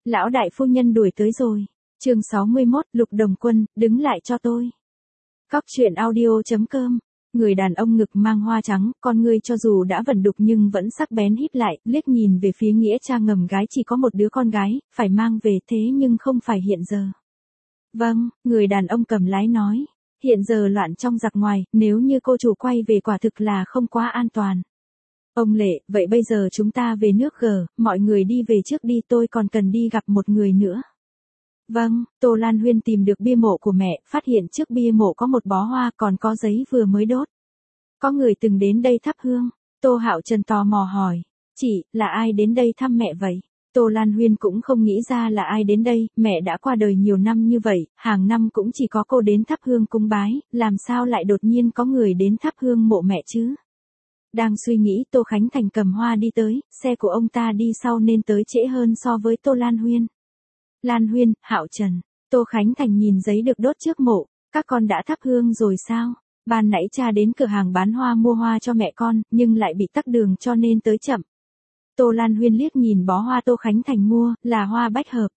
Lão đại phu nhân đuổi tới rồi. Chương 61, Lục Đồng Quân, đứng lại cho tôi. Cóc truyện audio.com. Người đàn ông ngực mang hoa trắng, con ngươi cho dù đã vẩn đục nhưng vẫn sắc bén híp lại, liếc nhìn về phía nghĩa cha ngầm gái chỉ có một đứa con gái, phải mang về thế nhưng không phải hiện giờ. Vâng, người đàn ông cầm lái nói. Hiện giờ loạn trong giặc ngoài, nếu như cô chủ quay về quả thực là không quá an toàn. Ông Lệ, vậy bây giờ chúng ta về nước G, mọi người đi về trước đi, tôi còn cần đi gặp một người nữa. Vâng, Tô Lan Huyên tìm được bia mộ của mẹ, phát hiện trước bia mộ có một bó hoa còn có giấy vừa mới đốt. Có người từng đến đây thắp hương. Tô Hạo Trần tò mò hỏi. Chị, là ai đến đây thăm mẹ vậy? Tô Lan Huyên cũng không nghĩ ra là ai đến đây, mẹ đã qua đời nhiều năm như vậy, hàng năm cũng chỉ có cô đến thắp hương cúng bái, làm sao lại đột nhiên có người đến thắp hương mộ mẹ chứ? Đang suy nghĩ Tô Khánh Thành cầm hoa đi tới, xe của ông ta đi sau nên tới trễ hơn so với Tô Lan Huyên. Lan Huyên, Hạo Trần, Tô Khánh Thành nhìn giấy được đốt trước mộ, các con đã thắp hương rồi sao? Ban nãy cha đến cửa hàng bán hoa mua hoa cho mẹ con, nhưng lại bị tắc đường cho nên tới chậm. Tô Lan Huyên liếc nhìn bó hoa Tô Khánh Thành mua, là hoa bách hợp.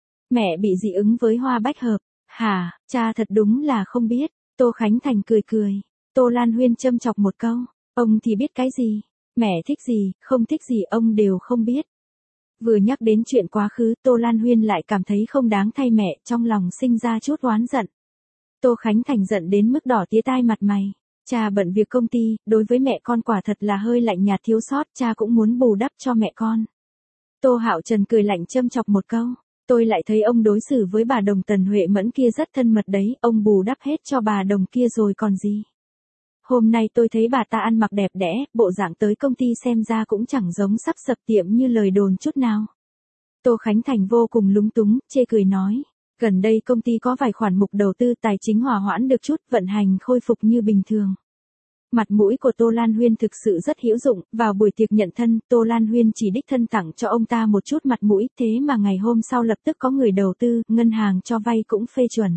Mẹ bị dị ứng với hoa bách hợp. Hả, cha thật đúng là không biết. Tô Khánh Thành cười cười. Tô Lan Huyên châm chọc một câu. Ông thì biết cái gì? Mẹ thích gì, không thích gì ông đều không biết. Vừa nhắc đến chuyện quá khứ, Tô Lan Huyên lại cảm thấy không đáng thay mẹ, trong lòng sinh ra chút oán giận. Tô Khánh Thành giận đến mức đỏ tía tai mặt mày. Cha bận việc công ty, đối với mẹ con quả thật là hơi lạnh nhạt thiếu sót, cha cũng muốn bù đắp cho mẹ con. Tô Hạo Trần cười lạnh châm chọc một câu. Tôi lại thấy ông đối xử với bà Đồng Tần Huệ Mẫn kia rất thân mật đấy, ông bù đắp hết cho bà Đồng kia rồi còn gì. Hôm nay tôi thấy bà ta ăn mặc đẹp đẽ, bộ dạng tới công ty xem ra cũng chẳng giống sắp sập tiệm như lời đồn chút nào. Tô Khánh Thành vô cùng lúng túng, chê cười nói. Gần đây công ty có vài khoản mục đầu tư tài chính hòa hoãn được chút, vận hành khôi phục như bình thường. Mặt mũi của Tô Lan Huyên thực sự rất hữu dụng, vào buổi tiệc nhận thân, Tô Lan Huyên chỉ đích thân tặng cho ông ta một chút mặt mũi, thế mà ngày hôm sau lập tức có người đầu tư, ngân hàng cho vay cũng phê chuẩn.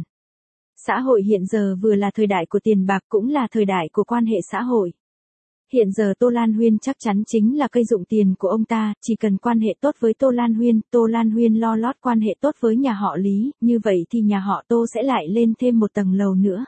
Xã hội hiện giờ vừa là thời đại của tiền bạc cũng là thời đại của quan hệ xã hội. Hiện giờ Tô Lan Huyên chắc chắn chính là cây dụng tiền của ông ta, chỉ cần quan hệ tốt với Tô Lan Huyên lo lót quan hệ tốt với nhà họ Lý, như vậy thì nhà họ Tô sẽ lại lên thêm một tầng lầu nữa.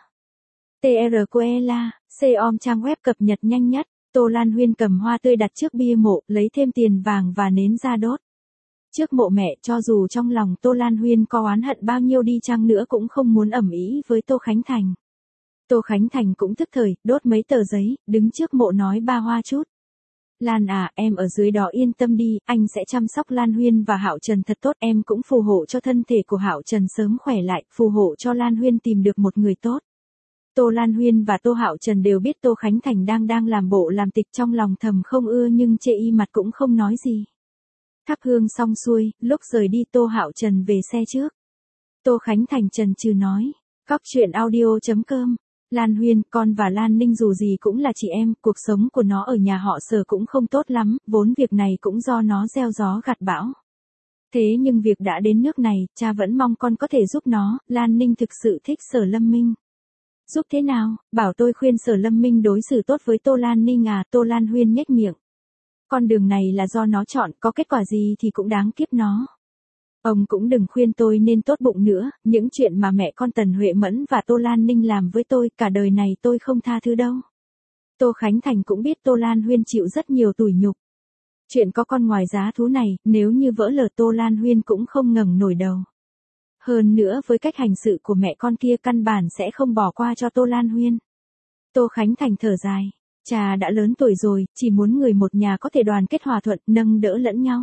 TRQELA, COM trang web cập nhật nhanh nhất, Tô Lan Huyên cầm hoa tươi đặt trước bia mộ, lấy thêm tiền vàng và nến ra đốt. Trước mộ mẹ, cho dù trong lòng Tô Lan Huyên có oán hận bao nhiêu đi chăng nữa cũng không muốn ầm ĩ với Tô Khánh Thành. Tô Khánh Thành cũng thức thời, đốt mấy tờ giấy, đứng trước mộ nói ba hoa chút. Lan à, em ở dưới đó yên tâm đi, anh sẽ chăm sóc Lan Huyên và Hạo Trần thật tốt, em cũng phù hộ cho thân thể của Hạo Trần sớm khỏe lại, phù hộ cho Lan Huyên tìm được một người tốt. Tô Lan Huyên và Tô Hạo Trần đều biết Tô Khánh Thành đang làm bộ làm tịch, trong lòng thầm không ưa nhưng chê y mặt cũng không nói gì. Thắp hương xong xuôi, lúc rời đi Tô Hạo Trần về xe trước. Tô Khánh Thành chần chừ nói. Cóc truyện audio.com. Lan Huyên, con và Lan Ninh dù gì cũng là chị em, cuộc sống của nó ở nhà họ Sở cũng không tốt lắm, vốn việc này cũng do nó gieo gió gặt bão. Thế nhưng việc đã đến nước này, cha vẫn mong con có thể giúp nó, Lan Ninh thực sự thích Sở Lâm Minh. Giúp thế nào, bảo tôi khuyên Sở Lâm Minh đối xử tốt với Tô Lan Ninh à, Tô Lan Huyên nhếch miệng. Con đường này là do nó chọn, có kết quả gì thì cũng đáng kiếp nó. Ông cũng đừng khuyên tôi nên tốt bụng nữa, những chuyện mà mẹ con Tần Huệ Mẫn và Tô Lan Ninh làm với tôi, cả đời này tôi không tha thứ đâu. Tô Khánh Thành cũng biết Tô Lan Huyên chịu rất nhiều tủi nhục. Chuyện có con ngoài giá thú này, nếu như vỡ lở Tô Lan Huyên cũng không ngẩng nổi đầu. Hơn nữa với cách hành sự của mẹ con kia căn bản sẽ không bỏ qua cho Tô Lan Huyên. Tô Khánh Thành thở dài. Cha đã lớn tuổi rồi, chỉ muốn người một nhà có thể đoàn kết hòa thuận, nâng đỡ lẫn nhau.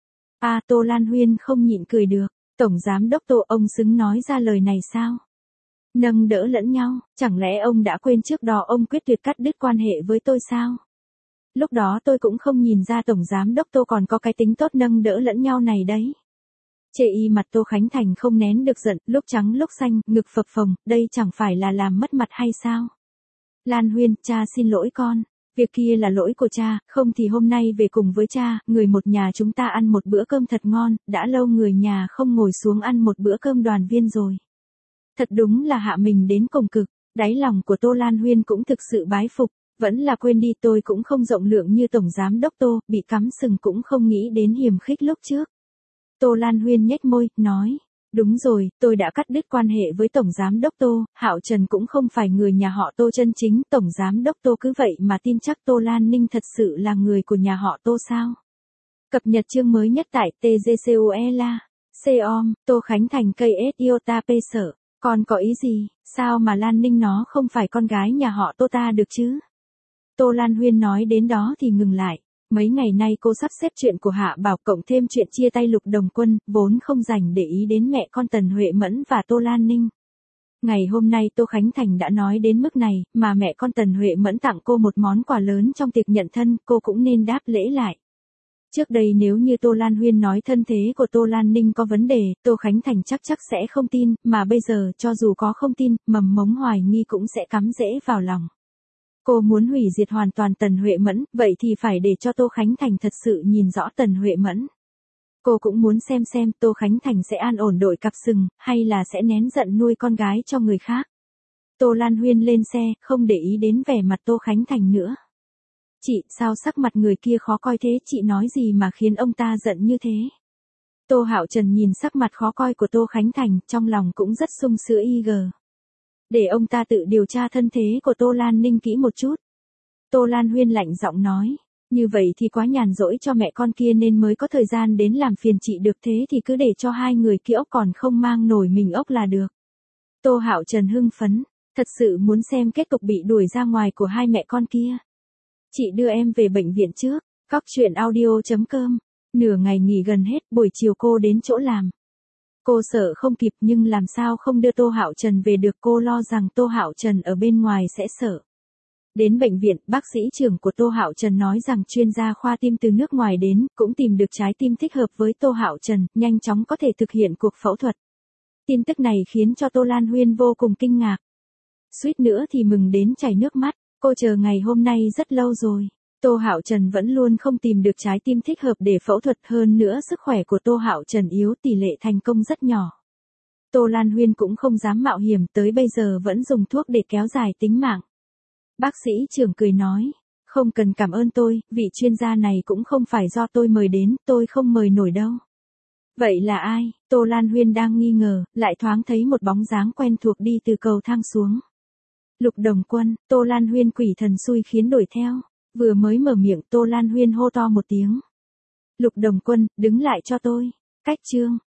Tô Lan Huyên không nhịn cười được. Tổng giám đốc Tô, ông xứng nói ra lời này sao? Nâng đỡ lẫn nhau, chẳng lẽ ông đã quên trước đó ông quyết tuyệt cắt đứt quan hệ với tôi sao? Lúc đó tôi cũng không nhìn ra tổng giám đốc Tô còn có cái tính tốt nâng đỡ lẫn nhau này đấy. Chê y mặt Tô Khánh Thành không nén được giận, lúc trắng lúc xanh, ngực phập phồng, đây chẳng phải là làm mất mặt hay sao? Lan Huyên, cha xin lỗi con. Việc kia là lỗi của cha, không thì hôm nay về cùng với cha, người một nhà chúng ta ăn một bữa cơm thật ngon, đã lâu người nhà không ngồi xuống ăn một bữa cơm đoàn viên rồi. Thật đúng là hạ mình đến cùng cực, đáy lòng của Tô Lan Huyên cũng thực sự bái phục, vẫn là quên đi, tôi cũng không rộng lượng như tổng giám đốc Tô, bị cắm sừng cũng không nghĩ đến hiềm khích lúc trước. Tô Lan Huyên nhếch môi, nói. Đúng rồi, tôi đã cắt đứt quan hệ với Tổng Giám Đốc Tô, Hạo Trần cũng không phải người nhà họ Tô chân chính, Tổng Giám Đốc Tô cứ vậy mà tin chắc Tô Lan Ninh thật sự là người của nhà họ Tô sao? Cập nhật chương mới nhất tại TGCOELA. Xeom, Tô Khánh Thành cây Iota P sở. Con có ý gì, sao mà Lan Ninh nó không phải con gái nhà họ Tô ta được chứ? Tô Lan Huyên nói đến đó thì ngừng lại. Mấy ngày nay cô sắp xếp chuyện của Hạ Bảo cộng thêm chuyện chia tay Lục Đồng Quân, vốn không dành để ý đến mẹ con Tần Huệ Mẫn và Tô Lan Ninh. Ngày hôm nay Tô Khánh Thành đã nói đến mức này, mà mẹ con Tần Huệ Mẫn tặng cô một món quà lớn trong tiệc nhận thân, cô cũng nên đáp lễ lại. Trước đây nếu như Tô Lan Huyên nói thân thế của Tô Lan Ninh có vấn đề, Tô Khánh Thành chắc sẽ không tin, mà bây giờ cho dù có không tin, mầm mống hoài nghi cũng sẽ cắm rễ vào lòng. Cô muốn hủy diệt hoàn toàn Tần Huệ Mẫn, vậy thì phải để cho Tô Khánh Thành thật sự nhìn rõ Tần Huệ Mẫn. Cô cũng muốn xem Tô Khánh Thành sẽ an ổn đội cặp sừng, hay là sẽ nén giận nuôi con gái cho người khác. Tô Lan Huyên lên xe, không để ý đến vẻ mặt Tô Khánh Thành nữa. Chị, sao sắc mặt người kia khó coi thế, chị nói gì mà khiến ông ta giận như thế? Tô Hạo Trần nhìn sắc mặt khó coi của Tô Khánh Thành, trong lòng cũng rất sung sữa để ông ta tự điều tra thân thế của Tô Lan Ninh kỹ một chút. Tô Lan Huyên lạnh giọng nói, như vậy thì quá nhàn rỗi cho mẹ con kia nên mới có thời gian đến làm phiền chị được, thế thì cứ để cho hai người kia ốc còn không mang nổi mình ốc là được. Tô Hạo Trần hưng phấn, thật sự muốn xem kết cục bị đuổi ra ngoài của hai mẹ con kia. Chị đưa em về bệnh viện trước. Cóc truyện audio.com. Nửa ngày nghỉ gần hết, buổi chiều cô đến chỗ làm. Cô sợ không kịp nhưng làm sao không đưa Tô Hạo Trần về được, cô lo rằng Tô Hạo Trần ở bên ngoài sẽ sợ. Đến bệnh viện, bác sĩ trưởng của Tô Hạo Trần nói rằng chuyên gia khoa tim từ nước ngoài đến, cũng tìm được trái tim thích hợp với Tô Hạo Trần, nhanh chóng có thể thực hiện cuộc phẫu thuật. Tin tức này khiến cho Tô Lan Huyên vô cùng kinh ngạc. Suýt nữa thì mừng đến chảy nước mắt, cô chờ ngày hôm nay rất lâu rồi. Tô Hạo Trần vẫn luôn không tìm được trái tim thích hợp để phẫu thuật, hơn nữa sức khỏe của Tô Hạo Trần yếu, tỷ lệ thành công rất nhỏ. Tô Lan Huyên cũng không dám mạo hiểm, tới bây giờ vẫn dùng thuốc để kéo dài tính mạng. Bác sĩ trưởng cười nói, không cần cảm ơn tôi, vị chuyên gia này cũng không phải do tôi mời đến, tôi không mời nổi đâu. Vậy là ai? Tô Lan Huyên đang nghi ngờ, lại thoáng thấy một bóng dáng quen thuộc đi từ cầu thang xuống. Lục Đồng Quân. Tô Lan Huyên quỷ thần xui khiến đuổi theo. Vừa mới mở miệng, Tô Lan Huyên hô to một tiếng. Lục Đồng Quân, đứng lại cho tôi. Cách chương.